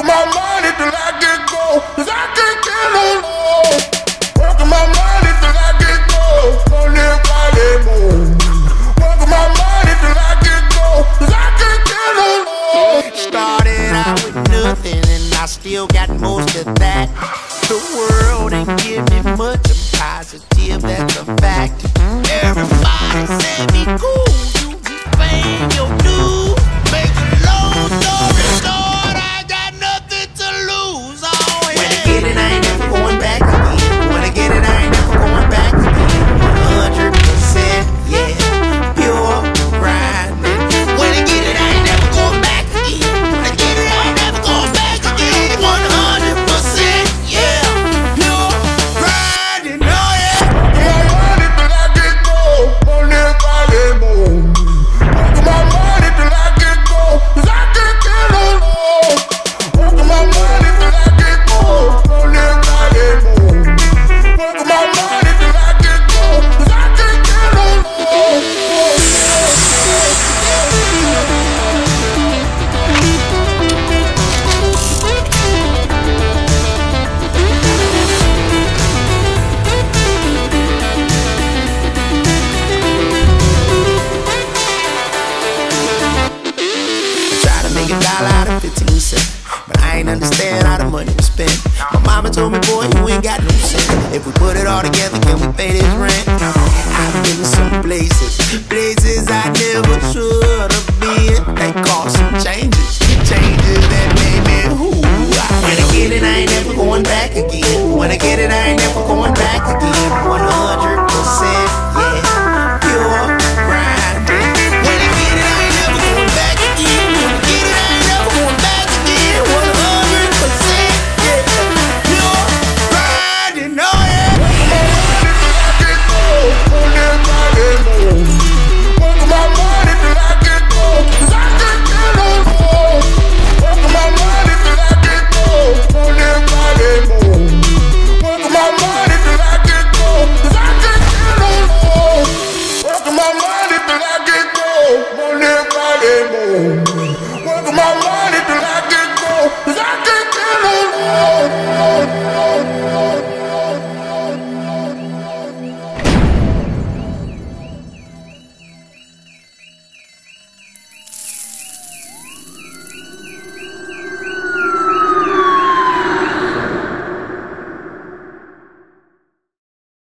my money till I get gold, 'cause I can't get no more. Working my money till I get gold, don't nobody move. Working my money till I get gold, 'cause I can't get no more. Started out with nothing and I still got most of that. The world ain't give me much, I'm positive, that's a fact. Everybody say be cool, you be fame, your dues. Make a long story short, I got nothing to lose. Oh, yeah. When I get it, I ain't never going back again. When I get it, I ain't never going back again. 100%, yeah, pure grinding. When I get it, I ain't never going back again. When I get it, I ain't never going back again. 100%, yeah, pure grinding. Oh, yeah. My money till I get gold, don't nobody move. Working my money till I get gold, 'cause I can't get no more. Working my money till I get gold, don't nobody move. Working my money till I get gold, 'cause I can't get no more. Try to make $1 out of 15 cents, but I ain't understand how the money was spent. My mama told me, boy, you ain't got no sense. If we put it all together, can we pay this rent? I've been to some places I never should have been. They caused some changes that made me who. When I get it, I ain't never going back again. When I get it, I ain't never going back again. 100.